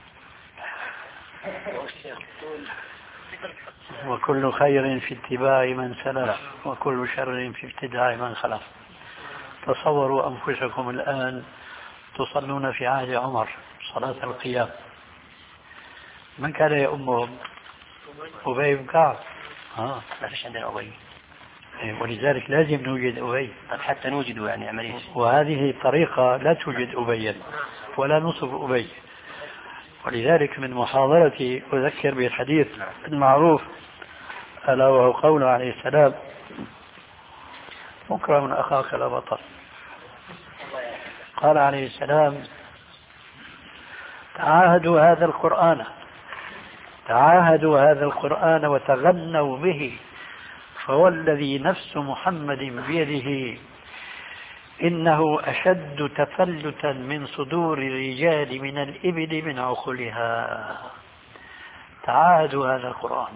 Speaker 3: وكل خير في اتباع من سلف وكل شر في ابتداع من خلف. تصوروا أنفسكم الآن تصلون في عهد عمر صلاة القيام، من كان يؤمهم؟ أبي بن كعب.
Speaker 4: آه. ما فيش عندنا أبي،
Speaker 3: ولذلك لازم نوجد أبي.
Speaker 4: طب حتى نوجده يعني عملية.
Speaker 3: وهذه طريقة لا توجد أبيا ولا نصف أبي. ولذلك من محاضرتي أذكر بالحديث المعروف ألا وهو قول عليه السلام: مكرم أخاك لا بطل. قال عليه السلام: تعاهدوا هذا القرآن تعاهدوا هذا القرآن وتغنوا به، فوالذي نفس محمد بيده إنه أشد تفلتا من صدور الرجال من الإبل من عقلها. تعاهدوا هذا القرآن.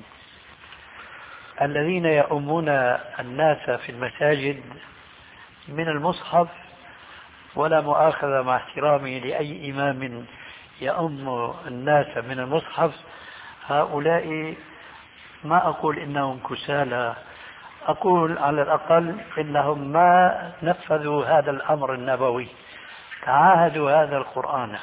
Speaker 3: الذين يؤمون الناس في المساجد من المصحف، ولا مؤاخذة مع احترامي لأي إمام يؤم الناس من المصحف، هؤلاء ما أقول إنهم كسالى، أقول على الأقل إنهم ما نفذوا هذا الأمر النبوي. تعاهدوا هذا القرآن.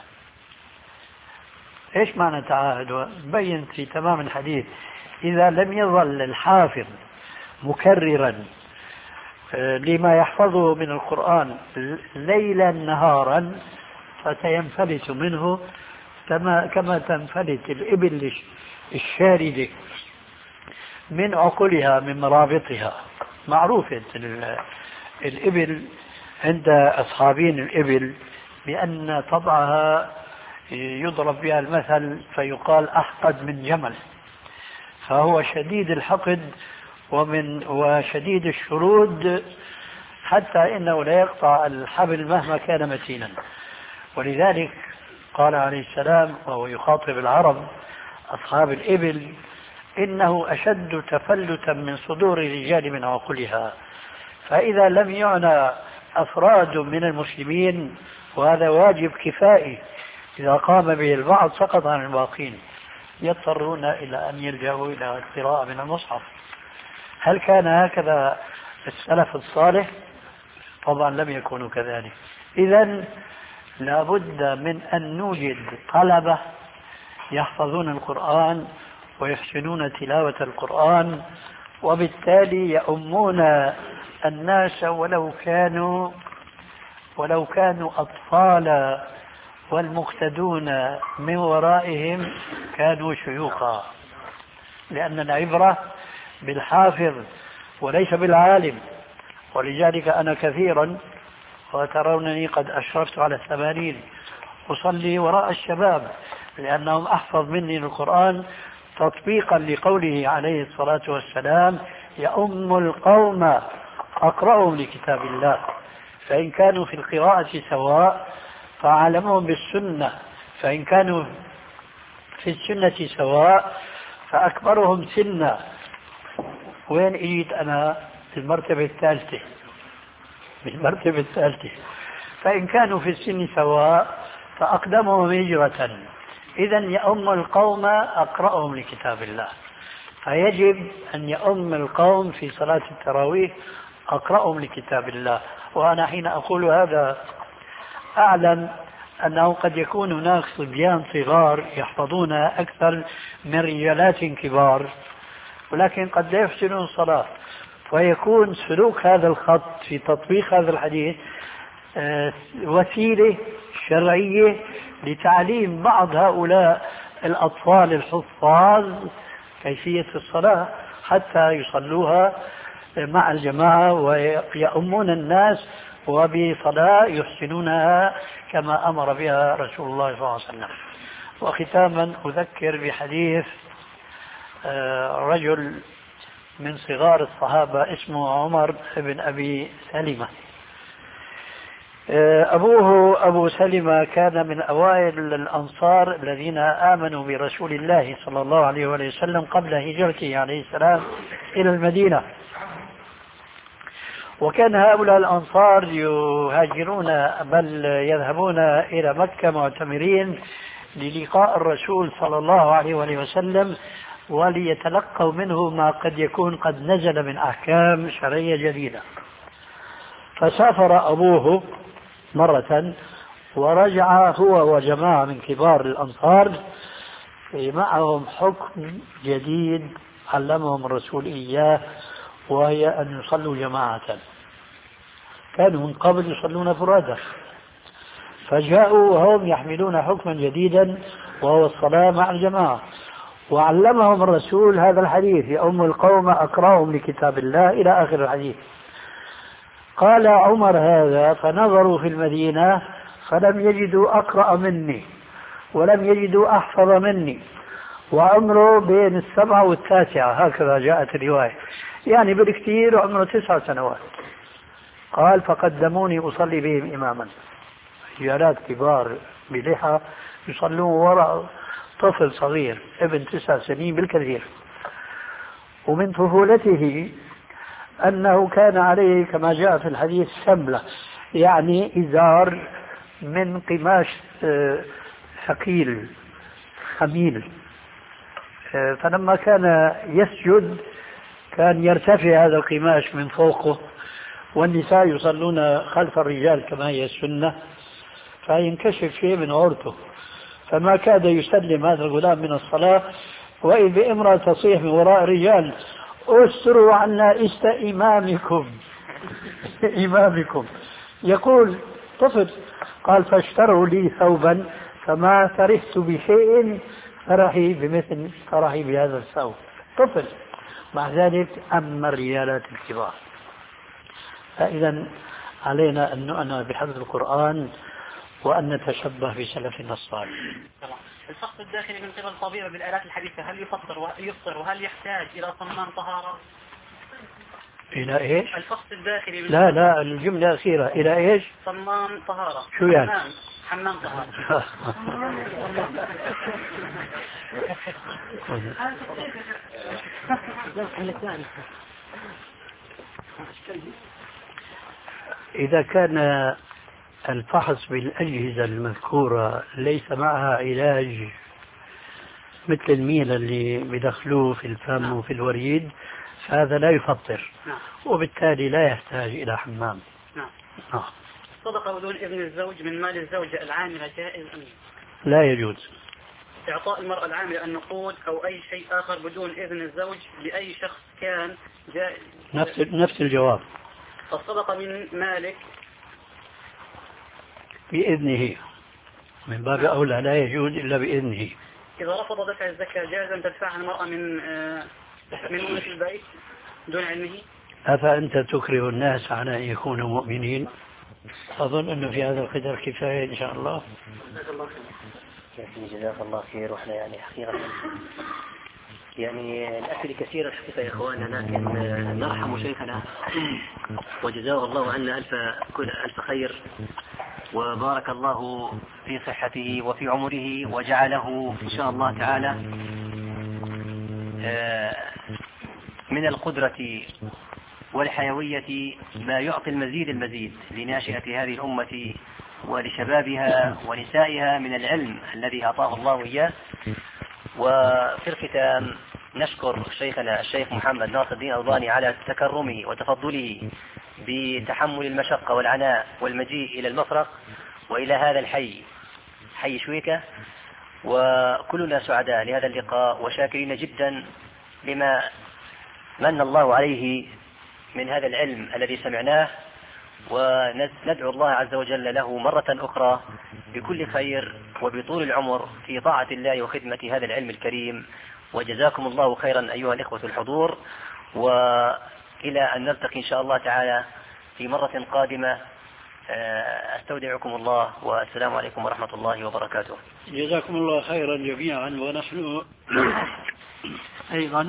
Speaker 3: إيش معنى تعاهدوا؟ بين في تمام الحديث: إذا لم يظل الحافظ مكررا لما يحفظه من القرآن ليلا نهارا فسينفلت منه كما كما تنفلت الإبل الشاردة من عقلها من مرابطها. معروفة الإبل عند أصحابين الإبل بأن طبعها يضرب بها المثل فيقال أحقد من جمل، فهو شديد الحقد ومن وشديد الشرود حتى إنه لا يقطع الحبل مهما كان متينا. ولذلك قال عليه السلام وهو يخاطب العرب أصحاب الإبل: إنه أشد تفلتا من صدور الرجال من عقلها. فإذا لم يعنى أفراد من المسلمين، وهذا واجب كفائي إذا قام به البعض سقط عن الباقين، يضطرون إلى أن يلجأوا إلى القراءة من المصحف. هل كان هكذا السلف الصالح؟ طبعا لم يكونوا كذلك. إذن لابد من أن نوجد طلبة يحفظون القرآن ويحسنون تلاوة القرآن، وبالتالي يؤمون الناس ولو كانوا ولو كانوا أطفالا، والمقتدون من ورائهم كانوا شيوخا، لأن العبرة بالحافظ وليس بالعالم. ولذلك أنا كثيرا وترونني قد أشرفت على الثمانين أصلي وراء الشباب لأنهم أحفظ مني القرآن تطبيقا لقوله عليه الصلاة والسلام: يؤم القوم أقرأهم لكتاب الله. فإن كانوا في القراءة سواء فأعلمهم بالسنة، فإن كانوا في السنة سواء فأكبرهم سنا. وين إجيت أنا؟ في المرتبة الثالثة، بالمرتبة الثالثة. فإن كانوا في السن سواء فأقدمهم هجرة، إذا يؤم القوم أقرأهم لكتاب الله، فيجب أن يؤم القوم في صلاة التراويح أقرأهم لكتاب الله. وأنا حين أقول هذا أعلم أنه قد يكون هناك صبيان صغار يحفظون أكثر من رجالات كبار، ولكن قد لا يحسنون الصلاة، ويكون سلوك هذا الخط في تطبيق هذا الحديث وسيلة شرعية لتعليم بعض هؤلاء الأطفال الحفاظ كيفية الصلاة حتى يصلوها مع الجماعة ويؤمون الناس وبصلاة يحسنونها كما أمر بها رسول الله صلى الله عليه وسلم. وختاما أذكر بحديث رجل من صغار الصحابة اسمه عمر بن أبي سلمة. أبوه أبو سلمة كان من أوائل الأنصار الذين آمنوا برسول الله صلى الله عليه وسلم قبل هجرته عليه السلام إلى المدينة. وكان هؤلاء الأنصار يهاجرون بل يذهبون إلى مكة معتمرين للقاء الرسول صلى الله عليه وسلم وليتلقوا منه ما قد يكون قد نزل من أحكام شرعية جديدة. فسافر أبوه مرة ورجع هو وجماعة من كبار الأنصار معهم حكم جديد علمهم الرسول إياه، وهي أن يصلوا جماعة. كانوا من قبل يصلون فرادى، فجاءوا وهم يحملون حكما جديدا وهو الصلاة مع الجماعة، وعلمهم الرسول هذا الحديث: يؤم القوم أقرأهم لكتاب الله إلى آخر الحديث. قال عمر هذا فنظروا في المدينة فلم يجدوا أقرأ مني ولم يجدوا أحفظ مني، وعمره بين السبعة والتاسعة، هكذا جاءت الرواية، يعني بالكثير عمره تسع سنوات. قال فقدموني أصلي بهم إماما، رجالات كبار بلحى يصلون وراء طفل صغير ابن تسع سنين بالكثير. ومن طفولته أنه كان عليه كما جاء في الحديث سملة، يعني إزار من قماش ثقيل خميل، فلما كان يسجد كان يرتفع هذا القماش من فوقه، والنساء يصلون خلف الرجال كما هي السنة، فينكشف شيء من عورته، فما كاد يسلم هذا الغلام من الصلاة وإذ بامرأة تصيح من وراء رجال: استروا عنا است إمامكم إمامكم. يقول طفل، قال فاشتروا لي ثوبا فما فرحت بشيء فرحي بمثل فرحي بهذا الثوب. طفل، مع ذلك أما الرجالات الكبار. فإذا علينا أن نؤمن بحفظ القرآن وأن نتشبه بسلفنا الصالح.
Speaker 5: الفحص الداخلي من قبل الطبيب بالآلات الحديثة هل يفطر ويفطر وهل يحتاج إلى صمام طهارة؟
Speaker 3: إلى إيش؟
Speaker 5: الفحص الداخلي من
Speaker 3: لا لا الجملة الأخيرة إلى إيش؟
Speaker 5: صمام طهارة.
Speaker 3: شو يعني؟
Speaker 5: حمام, حمام طهارة.
Speaker 3: إذا كان الفحص بالأجهزة المذكورة ليس معها علاج مثل الميل اللي بدخلوه في الفم وفي الوريد، فهذا لا يفطر، وبالتالي لا يحتاج إلى حمام.
Speaker 5: نعم.
Speaker 3: آه.
Speaker 5: صدقة بدون إذن الزوج من مال الزوجة العاملة جائز أم
Speaker 3: لا يجوز؟
Speaker 5: إعطاء المرأة العاملة النقود أو أي شيء آخر بدون إذن الزوج لأي شخص كان جائز؟
Speaker 3: نفس نفس الجواب.
Speaker 5: الصدقة من مالك
Speaker 3: بإذنه، من باب أولى لا يجوز إلا بإذنه.
Speaker 5: إذا رفض دفع الزكاة جائز أن تدفعها المرأة من من مؤنة البيت دون علمه؟
Speaker 3: أفأنت تكره الناس على أن يكونوا مؤمنين؟ أظن أنه في هذا القدر كفاية إن شاء الله.
Speaker 4: جزاك الله خير. وإحنا يعني حقيقة يعني الأسئلة كثيرة الحقيقة يا إخواننا، لكن نرحم شيخنا وجزاه الله عنا ألف كل ألف خير وبارك الله في صحته وفي عمره وجعله إن شاء الله تعالى من القدرة والحيوية ما يعطي المزيد المزيد لناشئة هذه الأمة ولشبابها ونسائها من العلم الذي أعطاه الله إياه. وفي الختام نشكر شيخنا الشيخ محمد ناصر الدين الألباني على تكرمه وتفضله بتحمل المشقة والعناء والمجيء إلى المفرق وإلى هذا الحي حي شويكة، وكلنا سعداء لهذا اللقاء وشاكرين جدا لما من الله عليه من هذا العلم الذي سمعناه، وندعو الله عز وجل له مرة أخرى بكل خير وبطول العمر في طاعة الله وخدمة هذا العلم الكريم. وجزاكم الله خيرا أيها الإخوة الحضور، وإلى أن نلتقي إن شاء الله تعالى في مرة قادمة. أستودعكم الله والسلام عليكم ورحمة الله وبركاته.
Speaker 3: جزاكم الله خيرا جميعا، ونحن أيضا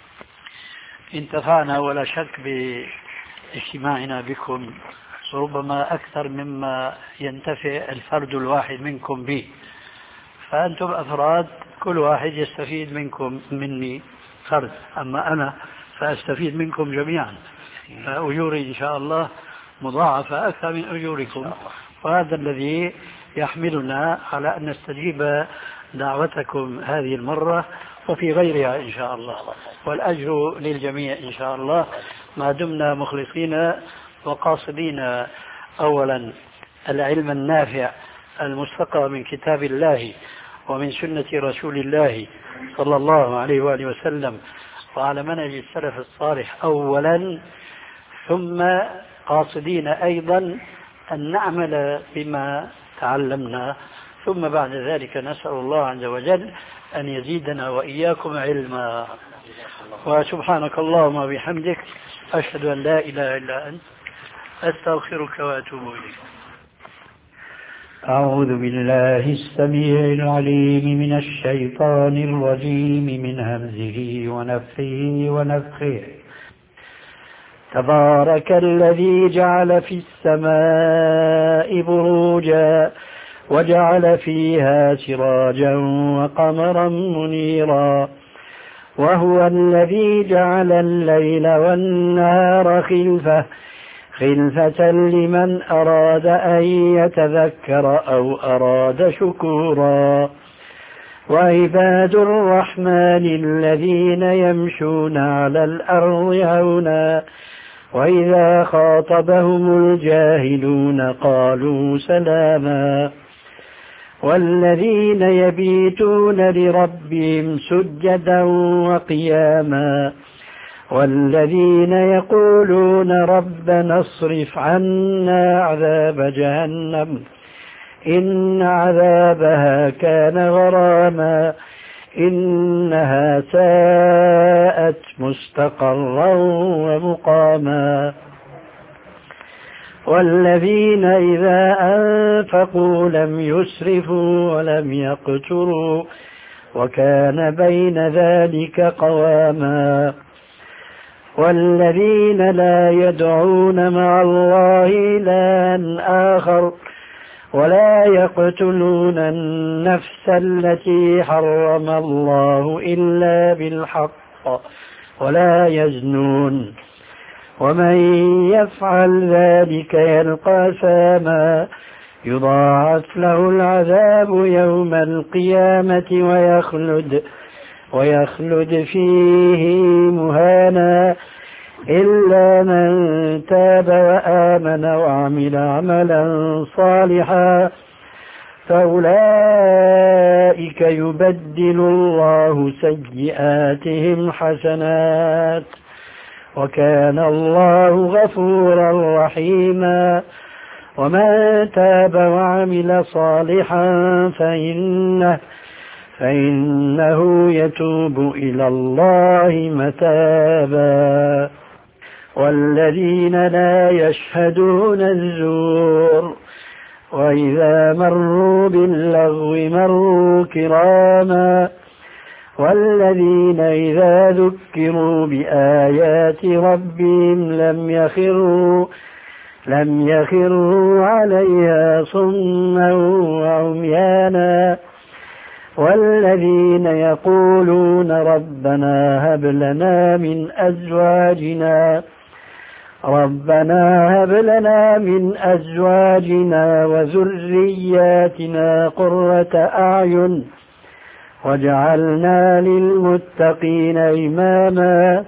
Speaker 3: انتفعنا ولا شك باجتماعنا بكم ربما أكثر مما ينتفع الفرد الواحد منكم به، فأنتم أفراد كل واحد يستفيد منكم مني فرد، أما أنا فأستفيد منكم جميعا، فأجوري إن شاء الله مضاعفة أكثر من أجوركم، وهذا الذي يحملنا على أن نستجيب دعوتكم هذه المرة وفي غيرها إن شاء الله، والأجر للجميع إن شاء الله ما دمنا مخلصين وقاصدين أولا العلم النافع المستقى من كتاب الله ومن سنة رسول الله صلى الله عليه وآله وسلم وعلى منهج السلف الصالح أولا، ثم قاصدين أيضا أن نعمل بما تعلمنا، ثم بعد ذلك نسأل الله عز وجل أن يزيدنا وإياكم علما. وسبحانك اللهم وبحمدك أشهد أن لا إله إلا أنت أستغفرك وأتوب إليك.
Speaker 6: أعوذ بالله السميع العليم من الشيطان الرجيم من همزه ونفخه ونفخه. تبارك الذي جعل في السماء بروجا وجعل فيها سراجا وقمرا منيرا، وهو الذي جعل الليل والنهار خلفة خلفة لمن أراد أن يتذكر أو أراد شكورا. وعباد الرحمن الذين يمشون على الأرض هونا وإذا خاطبهم الجاهلون قالوا سلاما. والذين يبيتون لربهم سجدا وقياما، والذين يقولون ربنا اصرف عنا عذاب جهنم إن عذابها كان غراما إنها ساءت مستقرا ومقاما. والذين إذا أنفقوا لم يسرفوا ولم يقتروا وكان بين ذلك قواما. والذين لا يدعون مع الله إلها آخر ولا يقتلون النفس التي حرم الله إلا بالحق ولا يزنون ومن يفعل ذلك يلقى أثاما يضاعف له العذاب يوم القيامة ويخلد ويخلد فيه مهانا إلا من تاب وآمن وعمل عملا صالحا فأولئك يبدل الله سيئاتهم حسنات وكان الله غفورا رحيما. ومن تاب وعمل صالحا فإنه فإنه يتوب إلى الله متابا. والذين لا يشهدون الزور وإذا مروا باللغو مروا كراما. والذين إذا ذكروا بآيات ربهم لم يخروا لم يخروا عليها صما وعميانا والذين يقولون ربنا هب لنا من أزواجنا ربنا هب لنا من أزواجنا وذرياتنا قرة أعين واجعلنا للمتقين إماما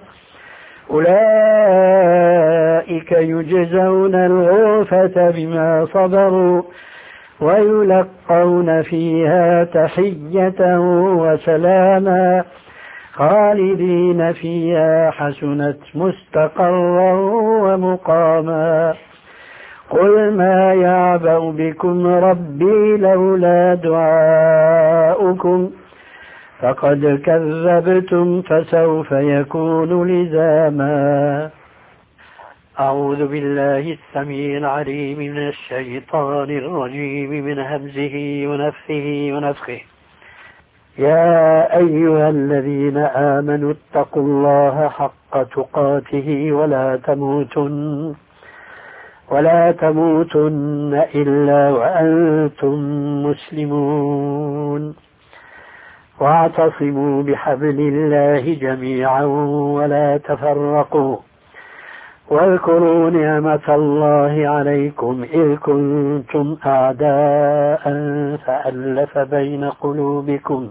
Speaker 6: أولئك يجزون الغرفة بما صبروا ويلقون فيها تحية وسلاما خالدين فيها حسنت مستقرا ومقاما قل ما يعبأ بكم ربي لولا دعاؤكم فقد كذبتم فسوف يكون لزاما. أعوذ بالله السميع العليم من الشيطان الرجيم من همزه ونفثه ونفخه. يا أيها الذين آمنوا اتقوا الله حق تقاته ولا تموتن ولا تموتن إلا وأنتم مسلمون واعتصموا بحبل الله جميعا ولا تفرقوا واذكروا نعمة الله عليكم إذ كنتم أعداء فألف بين قلوبكم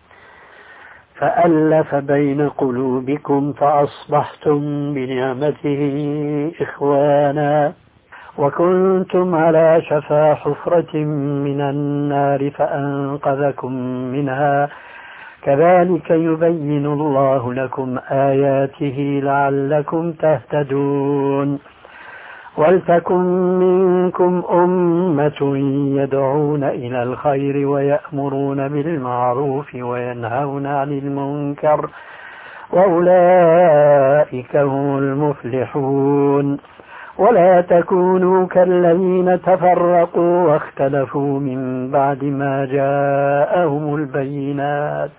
Speaker 6: فألف بين قلوبكم فأصبحتم بنعمته إخوانا وكنتم على شفا حفرة من النار فأنقذكم منها كذلك يبين الله لكم آياته لعلكم تهتدون ولتكن منكم أمة يدعون إلى الخير ويأمرون بالمعروف وينهون عن المنكر وأولئك هم المفلحون ولا تكونوا كالذين تفرقوا واختلفوا من بعد ما جاءهم البينات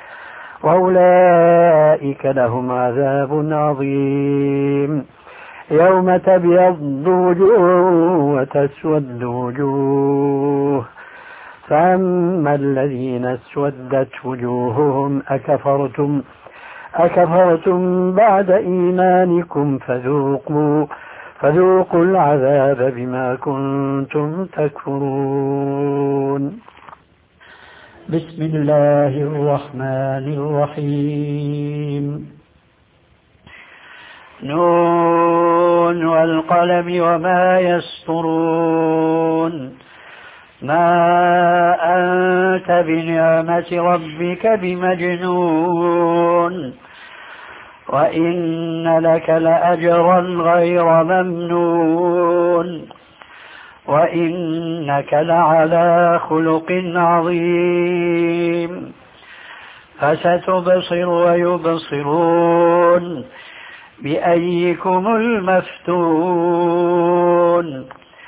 Speaker 6: وأولئك لهم عذاب عظيم يوم تبيض وجوه وتسود وجوه فأما الذين اسودت وجوههم أكفرتم أكفرتم بعد إيمانكم فذوقوا فذوقوا العذاب بما كنتم تكفرون. بسم الله الرحمن الرحيم. نون والقلم وما يسطرون ما أنت بنعمة ربك بمجنون وإن لك لأجرا غير ممنون وإنك لعلى خلق عظيم فستبصر ويبصرون بأيكم المفتون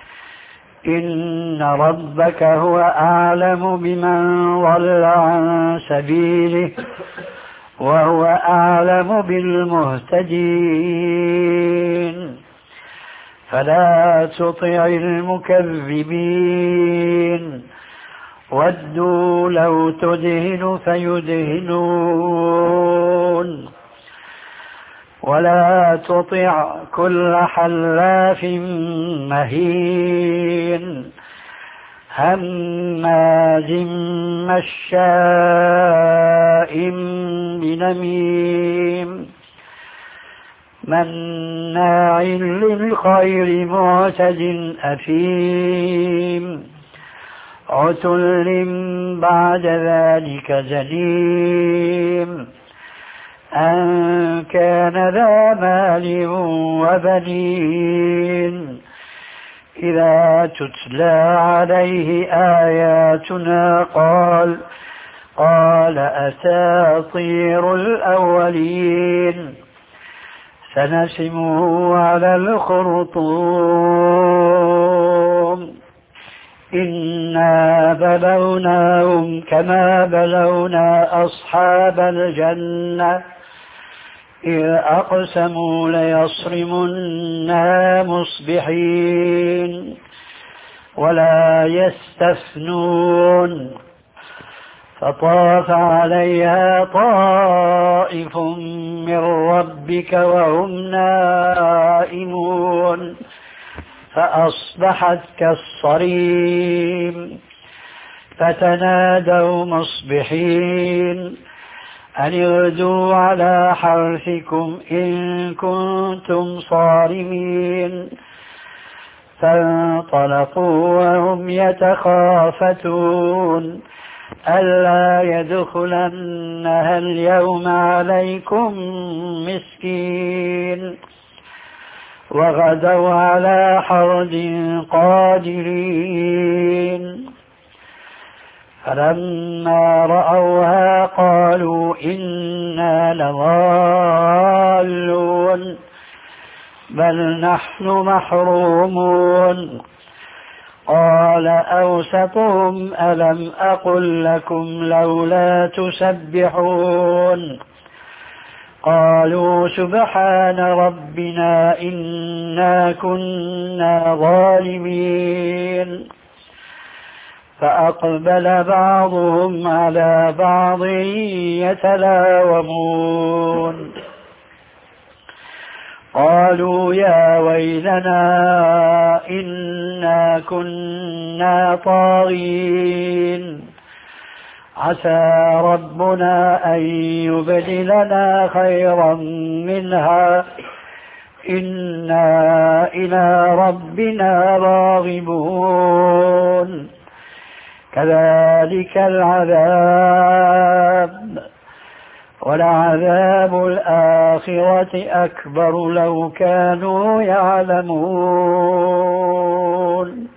Speaker 6: إن ربك هو أعلم بمن ضل عن سبيله وهو أعلم بالمهتدين فلا تطع المكذبين ودوا لو تدهن فيدهنون ولا تطع كل حلاف مهين هماز مشاء بنميم مناع للخير معتد أثيم عتل بعد ذلك زنيم أن كان ذا مال وبنين إذا تتلى عليه آياتنا قال قال أساطير الأولين سنسمه على الخرطوم إنا بلوناهم كما بلونا أصحاب الجنة إذ أقسموا ليصرمنها مصبحين ولا يستثنون فطاف عليها طائف من ربك وهم نائمون فأصبحت كالصريم فتنادوا مصبحين أن اغدوا على حرثكم إن كنتم صارمين فانطلقوا وهم يتخافتون ألا يدخلنها اليوم عليكم مسكين وغدوا على حرد قادرين فلما رأوها قالوا إنا لضالون بل نحن محرومون قال أوسطهم ألم أقل لكم لولا تسبحون قالوا سبحان ربنا إنا كنا ظالمين فأقبل بعضهم على بعض يتلاومون قالوا يا ويلنا إنا كنا طاغين عسى ربنا أن يبدلنا خيرا منها إنا إلى ربنا راغبون كذلك العذاب ولعذاب الآخرة أكبر لو كانوا يعلمون.